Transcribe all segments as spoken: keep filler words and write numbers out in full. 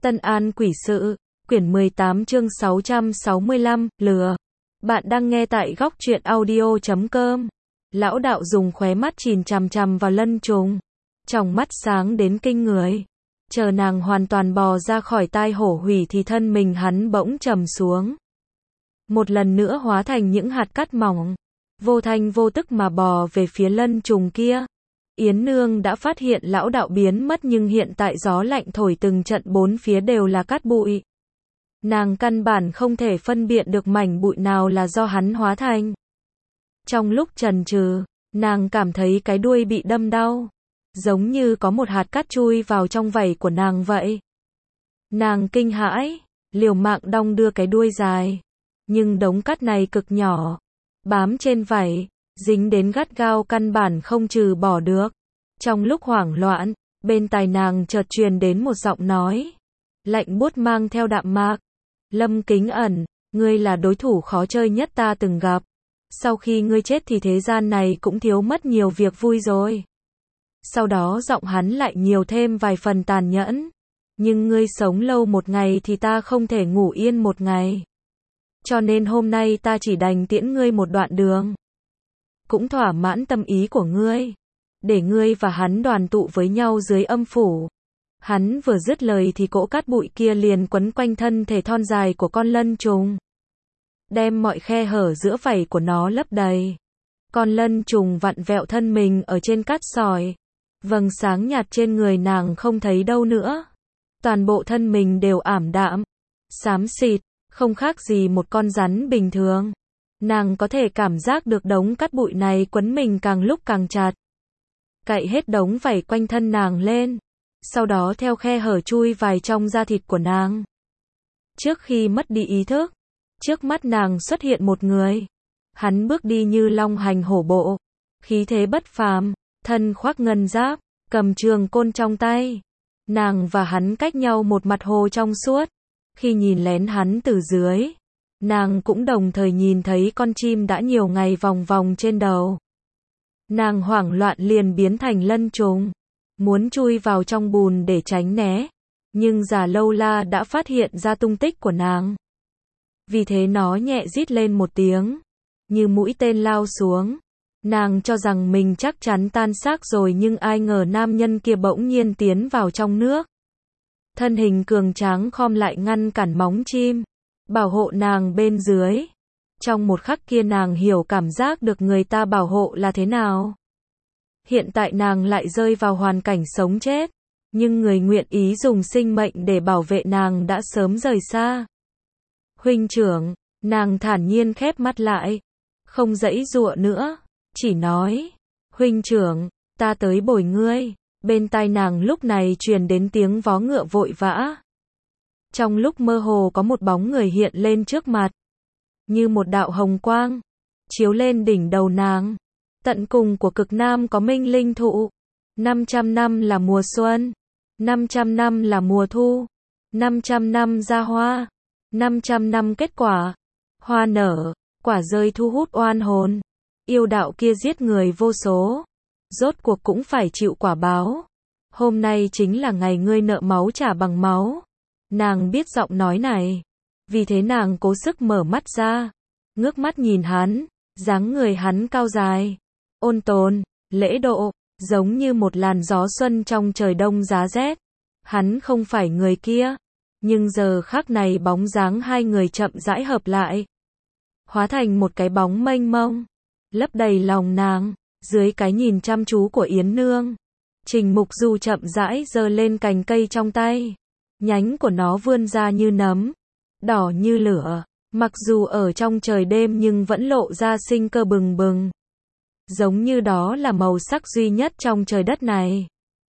Tân An Quỷ Sự, quyển mười tám chương sáu trăm sáu mươi lăm, lừa. Bạn đang nghe tại góc truyện audio chấm com. Lão đạo dùng khóe mắt chìm chằm chằm vào Lân Trùng. Trong mắt sáng đến kinh người. Chờ nàng hoàn toàn bò ra khỏi tai hổ hủy thì thân mình hắn bỗng trầm xuống. Một lần nữa hóa thành những hạt cát mỏng. Vô thanh vô tức mà bò về phía Lân Trùng kia. Yến Nương đã phát hiện lão đạo biến mất nhưng hiện tại gió lạnh thổi từng trận bốn phía đều là cát bụi. Nàng căn bản không thể phân biệt được mảnh bụi nào là do hắn hóa thành. Trong lúc chần chừ, nàng cảm thấy cái đuôi bị đâm đau. Giống như có một hạt cát chui vào trong vảy của nàng vậy. Nàng kinh hãi, liều mạng đong đưa cái đuôi dài. Nhưng đống cát này cực nhỏ, bám trên vảy, dính đến gắt gao căn bản không trừ bỏ được. Trong lúc hoảng loạn, bên tai nàng chợt truyền đến một giọng nói. Lạnh buốt mang theo đạm mạc. Lâm Kính Ẩn, ngươi là đối thủ khó chơi nhất ta từng gặp. Sau khi ngươi chết thì thế gian này cũng thiếu mất nhiều việc vui rồi. Sau đó giọng hắn lại nhiều thêm vài phần tàn nhẫn. Nhưng ngươi sống lâu một ngày thì ta không thể ngủ yên một ngày. Cho nên hôm nay ta chỉ đành tiễn ngươi một đoạn đường. Cũng thỏa mãn tâm ý của ngươi. Để ngươi và hắn đoàn tụ với nhau dưới âm phủ. Hắn vừa dứt lời thì cỗ cát bụi kia liền quấn quanh thân thể thon dài của con lân trùng. Đem mọi khe hở giữa vảy của nó lấp đầy. Con lân trùng vặn vẹo thân mình ở trên cát sỏi. Vầng sáng nhạt trên người nàng không thấy đâu nữa. Toàn bộ thân mình đều ảm đạm. Xám xịt, không khác gì một con rắn bình thường. Nàng có thể cảm giác được đống cát bụi này quấn mình càng lúc càng chặt. Cạy hết đống vảy quanh thân nàng lên. Sau đó theo khe hở chui vào trong da thịt của nàng. Trước khi mất đi ý thức, trước mắt nàng xuất hiện một người. Hắn bước đi như long hành hổ bộ, khí thế bất phàm, thân khoác ngân giáp, cầm trường côn trong tay. Nàng và hắn cách nhau một mặt hồ trong suốt. Khi nhìn lén hắn từ dưới, nàng cũng đồng thời nhìn thấy con chim đã nhiều ngày vòng vòng trên đầu. Nàng hoảng loạn liền biến thành lân trùng, muốn chui vào trong bùn để tránh né, nhưng Già Lâu La đã phát hiện ra tung tích của nàng. Vì thế nó nhẹ rít lên một tiếng, như mũi tên lao xuống. Nàng cho rằng mình chắc chắn tan xác rồi nhưng ai ngờ nam nhân kia bỗng nhiên tiến vào trong nước. Thân hình cường tráng khom lại ngăn cản móng chim, bảo hộ nàng bên dưới. Trong một khắc kia nàng hiểu cảm giác được người ta bảo hộ là thế nào. Hiện tại nàng lại rơi vào hoàn cảnh sống chết, nhưng người nguyện ý dùng sinh mệnh để bảo vệ nàng đã sớm rời xa. Huynh trưởng, nàng thản nhiên khép mắt lại, không giãy giụa nữa, chỉ nói, huynh trưởng, ta tới bồi ngươi. Bên tai nàng lúc này truyền đến tiếng vó ngựa vội vã. Trong lúc mơ hồ có một bóng người hiện lên trước mặt, như một đạo hồng quang, chiếu lên đỉnh đầu nàng. Tận cùng của cực nam có minh linh thụ. năm trăm năm là mùa xuân. năm trăm năm là mùa thu. năm trăm năm ra hoa. năm trăm năm kết quả. Hoa nở, quả rơi thu hút oan hồn. Yêu đạo kia giết người vô số. Rốt cuộc cũng phải chịu quả báo. Hôm nay chính là ngày ngươi nợ máu trả bằng máu. Nàng biết giọng nói này. Vì thế nàng cố sức mở mắt ra. Ngước mắt nhìn hắn. Dáng người hắn cao dài, ôn tồn, lễ độ, giống như một làn gió xuân trong trời đông giá rét. Hắn không phải người kia. Nhưng giờ khắc này bóng dáng hai người chậm rãi hợp lại. Hóa thành một cái bóng mênh mông. Lấp đầy lòng nàng. Dưới cái nhìn chăm chú của Yến Nương, Trình Mục Du chậm rãi giơ lên cành cây trong tay. Nhánh của nó vươn ra như nấm, đỏ như lửa, mặc dù ở trong trời đêm nhưng vẫn lộ ra sinh cơ bừng bừng. Giống như đó là màu sắc duy nhất trong trời đất này.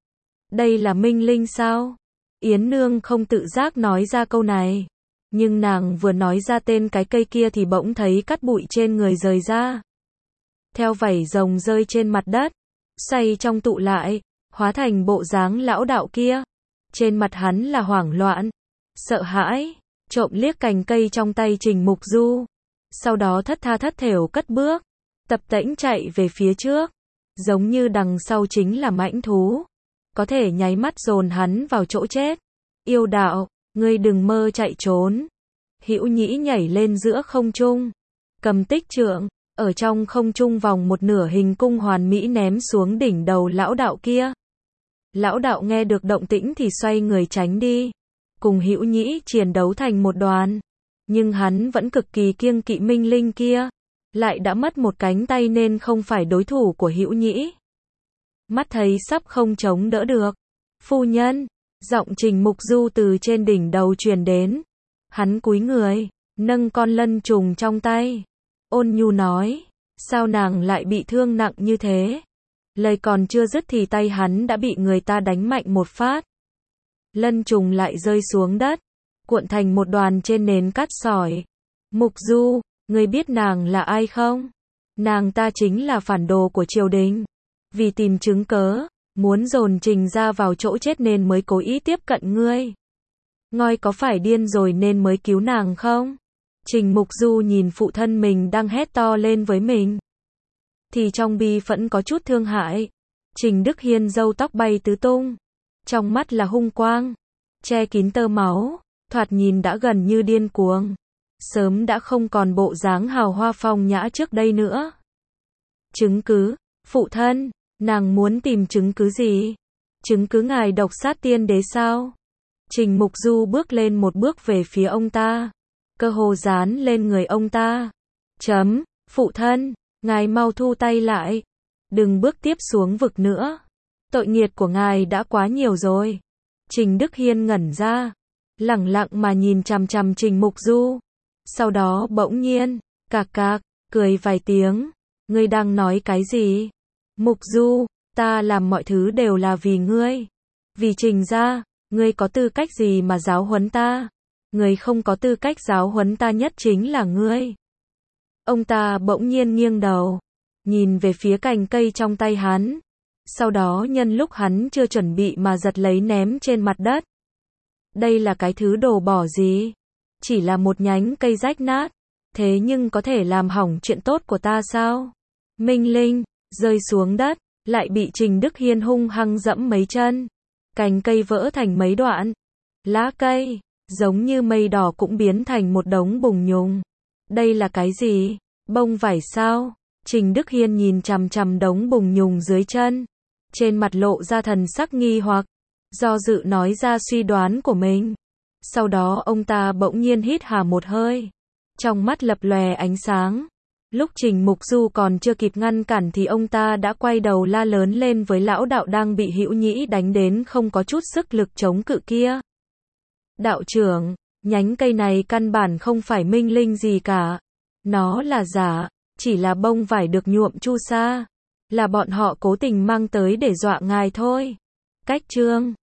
Đây là minh linh sao? Yến Nương không tự giác nói ra câu này. Nhưng nàng vừa nói ra tên cái cây kia thì bỗng thấy cát bụi trên người rời ra. Theo vảy rồng rơi trên mặt đất, xoay trong tụ lại, hóa thành bộ dáng lão đạo kia. Trên mặt hắn là hoảng loạn, sợ hãi, trộm liếc cành cây trong tay Trình Mục Du. Sau đó thất tha thất thểu cất bước, tập tễnh chạy về phía trước, giống như đằng sau chính là mãnh thú, có thể nháy mắt dồn hắn vào chỗ chết. Yêu đạo, Ngươi đừng mơ chạy trốn. Hữu Nhĩ nhảy lên giữa không trung, cầm tích trượng, ở trong không trung vòng một nửa hình cung hoàn mỹ ném xuống đỉnh đầu lão đạo kia. Lão đạo nghe được động tĩnh thì xoay người tránh đi, cùng Hữu Nhĩ chiến đấu thành một đoàn. Nhưng hắn vẫn cực kỳ kiêng kỵ Minh Linh kia, lại đã mất một cánh tay nên không phải đối thủ của Hữu Nhĩ. Mắt thấy sắp không chống đỡ được, phu nhân, giọng Trình Mục Du từ trên đỉnh đầu truyền đến. Hắn cúi người, nâng con lân trùng trong tay, ôn nhu nói, sao nàng lại bị thương nặng như thế? Lời còn chưa dứt thì tay hắn đã bị người ta đánh mạnh một phát. Lân trùng lại rơi xuống đất, cuộn thành một đoàn trên nền cát sỏi. Mục Du, ngươi biết nàng là ai không? Nàng ta chính là phản đồ của triều đình. Vì tìm chứng cớ, muốn dồn Trình ra vào chỗ chết nên mới cố ý tiếp cận ngươi. Ngoi có phải điên rồi nên mới cứu nàng không? Trình Mục Du nhìn phụ thân mình đang hét to lên với mình, thì trong bi phẫn có chút thương hại. Trình Đức Hiên râu tóc bay tứ tung, trong mắt là hung quang, che kín tơ máu, thoạt nhìn đã gần như điên cuồng, sớm đã không còn bộ dáng hào hoa phong nhã trước đây nữa. Chứng cứ, phụ thân, nàng muốn tìm chứng cứ gì? Chứng cứ ngài độc sát tiên đế sao? Trình Mục Du bước lên một bước về phía ông ta, cơ hồ dán lên người ông ta. Chấm, phụ thân, ngài mau thu tay lại, đừng bước tiếp xuống vực nữa. Tội nghiệt của ngài đã quá nhiều rồi. Trình Đức Hiên ngẩn ra, lẳng lặng mà nhìn chằm chằm Trình Mục Du. Sau đó bỗng nhiên, cạc cạc, cười vài tiếng. Ngươi đang nói cái gì? Mục Du, ta làm mọi thứ đều là vì ngươi. Vì Trình gia, ngươi có tư cách gì mà giáo huấn ta? Người không có tư cách giáo huấn ta nhất chính là ngươi. Ông ta bỗng nhiên nghiêng đầu, nhìn về phía cành cây trong tay hắn. Sau đó nhân lúc hắn chưa chuẩn bị mà giật lấy ném trên mặt đất. Đây là cái thứ đồ bỏ gì? Chỉ là một nhánh cây rách nát, thế nhưng có thể làm hỏng chuyện tốt của ta sao? Minh Linh, rơi xuống đất, lại bị Trình Đức Hiên hung hăng dẫm mấy chân. Cành cây vỡ thành mấy đoạn. Lá cây, giống như mây đỏ cũng biến thành một đống bùn nhùng. Đây là cái gì? Bông vải sao? Trình Đức Hiên nhìn chằm chằm đống bùn nhùng dưới chân, trên mặt lộ ra thần sắc nghi hoặc, do dự nói ra suy đoán của mình. Sau đó ông ta bỗng nhiên hít hà một hơi, trong mắt lập lòe ánh sáng. Lúc Trình Mục Du còn chưa kịp ngăn cản thì ông ta đã quay đầu la lớn lên với lão đạo đang bị Hữu Nhĩ đánh đến không có chút sức lực chống cự kia. Đạo trưởng, nhánh cây này căn bản không phải minh linh gì cả. Nó là giả, chỉ là bông vải được nhuộm chu sa. Là bọn họ cố tình mang tới để dọa ngài thôi. Cách chương